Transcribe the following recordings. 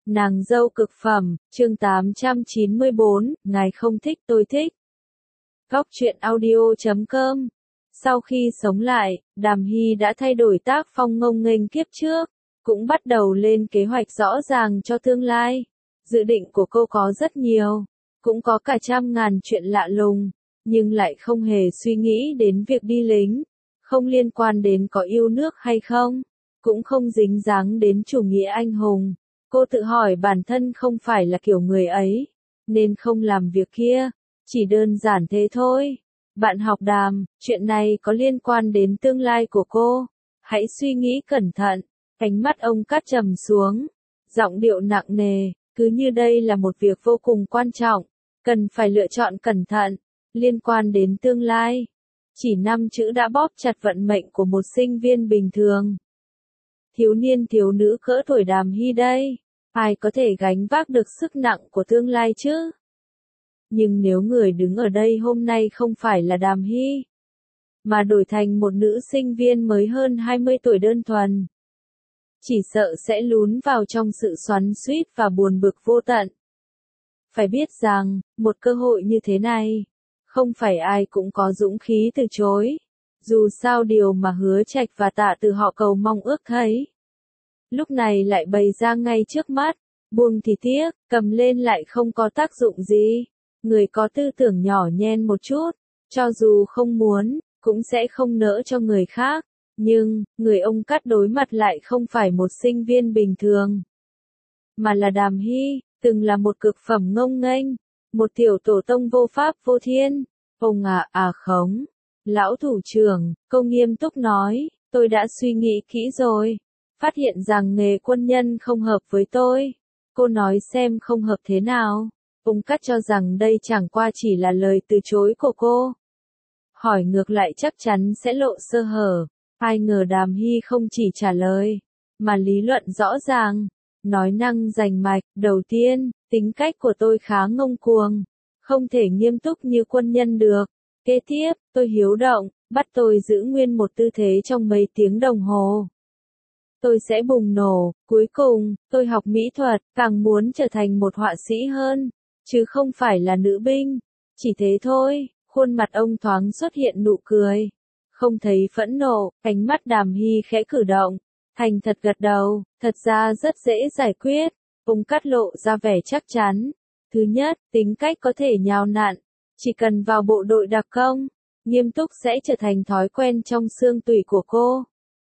Nàng dâu cực phẩm, chương 894, ngài không thích tôi thích. Góc truyện audio.com. Sau khi sống lại, Đàm Hy đã thay đổi tác phong ngông nghênh kiếp trước, cũng bắt đầu lên kế hoạch rõ ràng cho tương lai. Dự định của cô có rất nhiều, cũng có cả trăm ngàn chuyện lạ lùng, nhưng lại không hề suy nghĩ đến việc đi lính, không liên quan đến có yêu nước hay không, cũng không dính dáng đến chủ nghĩa anh hùng. Cô tự hỏi bản thân không phải là kiểu người ấy, nên không làm việc kia, chỉ đơn giản thế thôi. Bạn học Đàm, chuyện này có liên quan đến tương lai của cô, hãy suy nghĩ cẩn thận. Ánh mắt ông cắt trầm xuống, giọng điệu nặng nề, cứ như đây là một việc vô cùng quan trọng, cần phải lựa chọn cẩn thận, liên quan đến tương lai. Chỉ 5 chữ đã bóp chặt vận mệnh của một sinh viên bình thường. Thiếu niên thiếu nữ cỡ tuổi Đàm Hy đây, ai có thể gánh vác được sức nặng của tương lai chứ? Nhưng nếu người đứng ở đây hôm nay không phải là Đàm Hy, mà đổi thành một nữ sinh viên mới hơn 20 tuổi đơn thuần, chỉ sợ sẽ lún vào trong sự xoắn xuýt và buồn bực vô tận. Phải biết rằng, một cơ hội như thế này, không phải ai cũng có dũng khí từ chối. Dù sao điều mà Hứa Trạch và Tạ Từ họ cầu mong ước thấy, lúc này lại bày ra ngay trước mắt, buông thì tiếc, cầm lên lại không có tác dụng gì. Người có tư tưởng nhỏ nhen một chút, cho dù không muốn, cũng sẽ không nỡ cho người khác. Nhưng, người ông cắt đối mặt lại không phải một sinh viên bình thường, mà là Đàm Hy, từng là một cực phẩm ngông nghênh, một tiểu tổ tông vô pháp vô thiên. Ông khống. Lão thủ trưởng, cô nghiêm túc nói, tôi đã suy nghĩ kỹ rồi, phát hiện rằng nghề quân nhân không hợp với tôi. Cô nói xem không hợp thế nào. Ông cắt cho rằng đây chẳng qua chỉ là lời từ chối của cô. Hỏi ngược lại chắc chắn sẽ lộ sơ hở. Ai ngờ Đàm Hy không chỉ trả lời, mà lý luận rõ ràng, nói năng rành mạch. Đầu tiên, tính cách của tôi khá ngông cuồng, không thể nghiêm túc như quân nhân được. Kế tiếp, tôi hiếu động, bắt tôi giữ nguyên một tư thế trong mấy tiếng đồng hồ. Tôi sẽ bùng nổ. Cuối cùng, tôi học mỹ thuật, càng muốn trở thành một họa sĩ hơn, chứ không phải là nữ binh. Chỉ thế thôi. Khuôn mặt ông thoáng xuất hiện nụ cười, không thấy phẫn nộ. Ánh mắt Đàm Hy khẽ cử động, thành thật gật đầu, thật ra rất dễ giải quyết. Ông cắt lộ ra vẻ chắc chắn. Thứ nhất, tính cách có thể nhào nặn, chỉ cần vào bộ đội đặc công, nghiêm túc sẽ trở thành thói quen trong xương tủy của cô.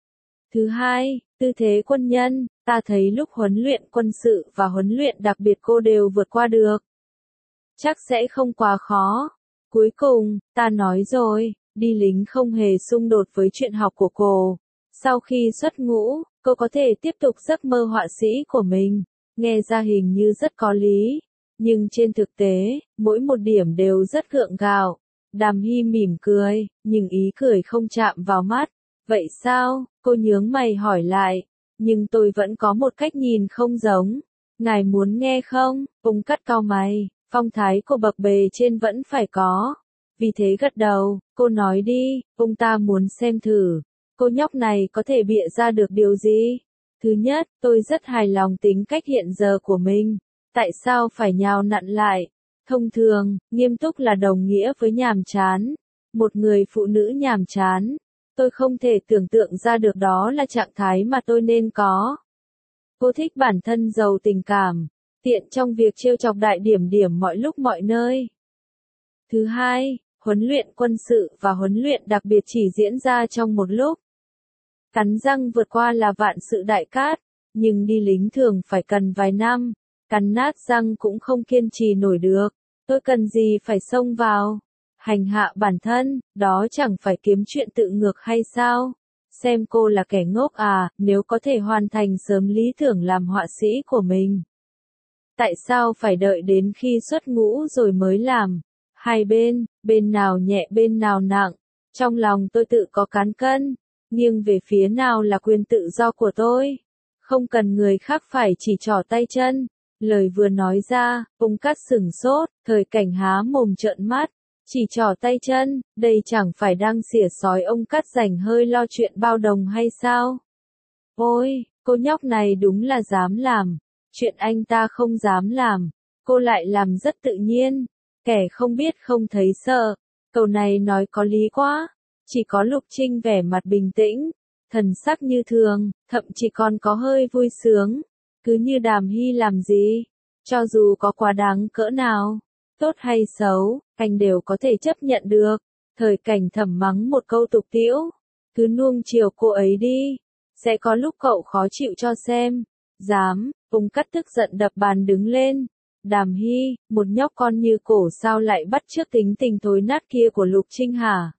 Thứ hai, tư thế quân nhân, ta thấy lúc huấn luyện quân sự và huấn luyện đặc biệt cô đều vượt qua được. Chắc sẽ không quá khó. Cuối cùng, ta nói rồi, đi lính không hề xung đột với chuyện học của cô. Sau khi xuất ngũ, cô có thể tiếp tục giấc mơ họa sĩ của mình. Nghe ra hình như rất có lý, nhưng trên thực tế, mỗi một điểm đều rất gượng gạo. Đàm Hy mỉm cười, nhưng ý cười không chạm vào mắt. Vậy sao? Cô nhướng mày hỏi lại. Nhưng tôi vẫn có một cách nhìn không giống. Ngài muốn nghe không? Ông cắt cau mày, phong thái của bậc bề trên vẫn phải có. Vì thế gật đầu, cô nói đi, ông ta muốn xem thử. Cô nhóc này có thể bịa ra được điều gì? Thứ nhất, tôi rất hài lòng tính cách hiện giờ của mình. Tại sao phải nhào nặn lại? Thông thường, nghiêm túc là đồng nghĩa với nhàm chán. Một người phụ nữ nhàm chán, tôi không thể tưởng tượng ra được đó là trạng thái mà tôi nên có. Cô thích bản thân giàu tình cảm, tiện trong việc trêu chọc đại điểm điểm mọi lúc mọi nơi. Thứ hai, huấn luyện quân sự và huấn luyện đặc biệt chỉ diễn ra trong một lúc. Cắn răng vượt qua là vạn sự đại cát, nhưng đi lính thường phải cần vài năm, cắn nát răng cũng không kiên trì nổi được. Tôi cần gì phải xông vào, hành hạ bản thân, đó chẳng phải kiếm chuyện tự ngược hay sao? Xem cô là kẻ ngốc à, nếu có thể hoàn thành sớm lý tưởng làm họa sĩ của mình. Tại sao phải đợi đến khi xuất ngũ rồi mới làm? Hai bên nào nhẹ bên nào nặng, trong lòng tôi tự có cán cân, nghiêng về phía nào là quyền tự do của tôi. Không cần người khác phải chỉ trỏ tay chân. Lời vừa nói ra, ông cắt sửng sốt, thời cảnh há mồm trợn mắt, chỉ trỏ tay chân, đây chẳng phải đang xỉa xói ông cắt rảnh hơi lo chuyện bao đồng hay sao? Ôi, cô nhóc này đúng là dám làm. Chuyện anh ta không dám làm, cô lại làm rất tự nhiên. Kẻ không biết không thấy sợ. Câu này nói có lý quá. Chỉ có Lục Trinh vẻ mặt bình tĩnh, thần sắc như thường, thậm chí còn có hơi vui sướng. Cứ như Đàm Hy làm gì, cho dù có quá đáng cỡ nào, tốt hay xấu, anh đều có thể chấp nhận được. Thời Cảnh thầm mắng một câu tục tĩu, cứ nuông chiều cô ấy đi, sẽ có lúc cậu khó chịu cho xem. Dám, Ung Cắt tức giận đập bàn đứng lên. Đàm Hy, một nhóc con như cổ sao lại bắt chước tính tình thối nát kia của Lục Trinh hả?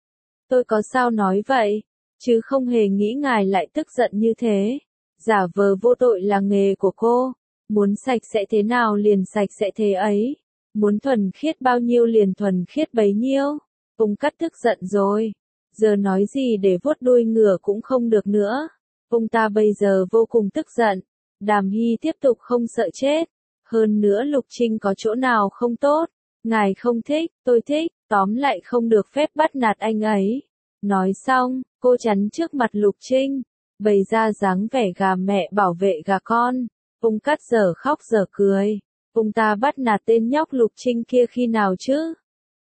Tôi có sao nói vậy, chứ không hề nghĩ ngài lại tức giận như thế. Giả vờ vô tội là nghề của cô, muốn sạch sẽ thế nào liền sạch sẽ thế ấy, muốn thuần khiết bao nhiêu liền thuần khiết bấy nhiêu. Ung Cắt tức giận rồi, giờ nói gì để vuốt đuôi ngựa cũng không được nữa. Ông ta bây giờ vô cùng tức giận. Đàm Hy tiếp tục không sợ chết. Hơn nữa Lục Trinh có chỗ nào không tốt. Ngài không thích, tôi thích, tóm lại không được phép bắt nạt anh ấy. Nói xong, cô chắn trước mặt Lục Trinh, bày ra dáng vẻ gà mẹ bảo vệ gà con. Ung Cắt giờ khóc giờ cười. Ông ta bắt nạt tên nhóc Lục Trinh kia khi nào chứ?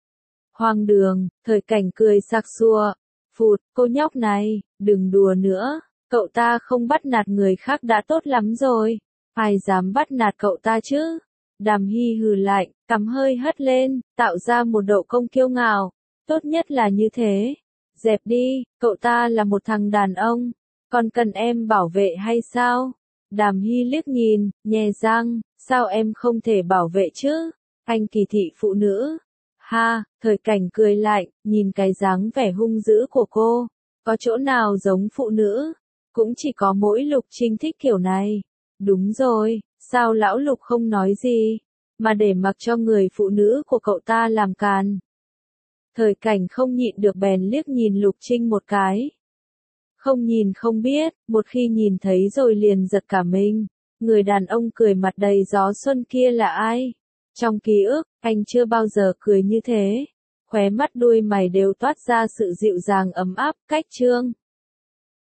Hoang đường, Thời Cảnh cười sặc sụa. Phụt, cô nhóc này, đừng đùa nữa. Cậu ta không bắt nạt người khác đã tốt lắm rồi. Ai dám bắt nạt cậu ta chứ? Đàm Hy hừ lạnh, cằm hơi hất lên, tạo ra một độ cong kiêu ngạo. Tốt nhất là như thế. Dẹp đi, cậu ta là một thằng đàn ông. Còn cần em bảo vệ hay sao? Đàm Hy liếc nhìn, nhè răng, sao em không thể bảo vệ chứ? Anh kỳ thị phụ nữ. Ha, Thời Cảnh cười lạnh, nhìn cái dáng vẻ hung dữ của cô. Có chỗ nào giống phụ nữ? Cũng chỉ có mỗi Lục Trinh thích kiểu này. Đúng rồi, sao lão Lục không nói gì, mà để mặc cho người phụ nữ của cậu ta làm càn. Thời Cảnh không nhịn được bèn liếc nhìn Lục Trinh một cái. Không nhìn không biết, một khi nhìn thấy rồi liền giật cả mình. Người đàn ông cười mặt đầy gió xuân kia là ai? Trong ký ức, anh chưa bao giờ cười như thế. Khóe mắt đuôi mày đều toát ra sự dịu dàng ấm áp. Cách chương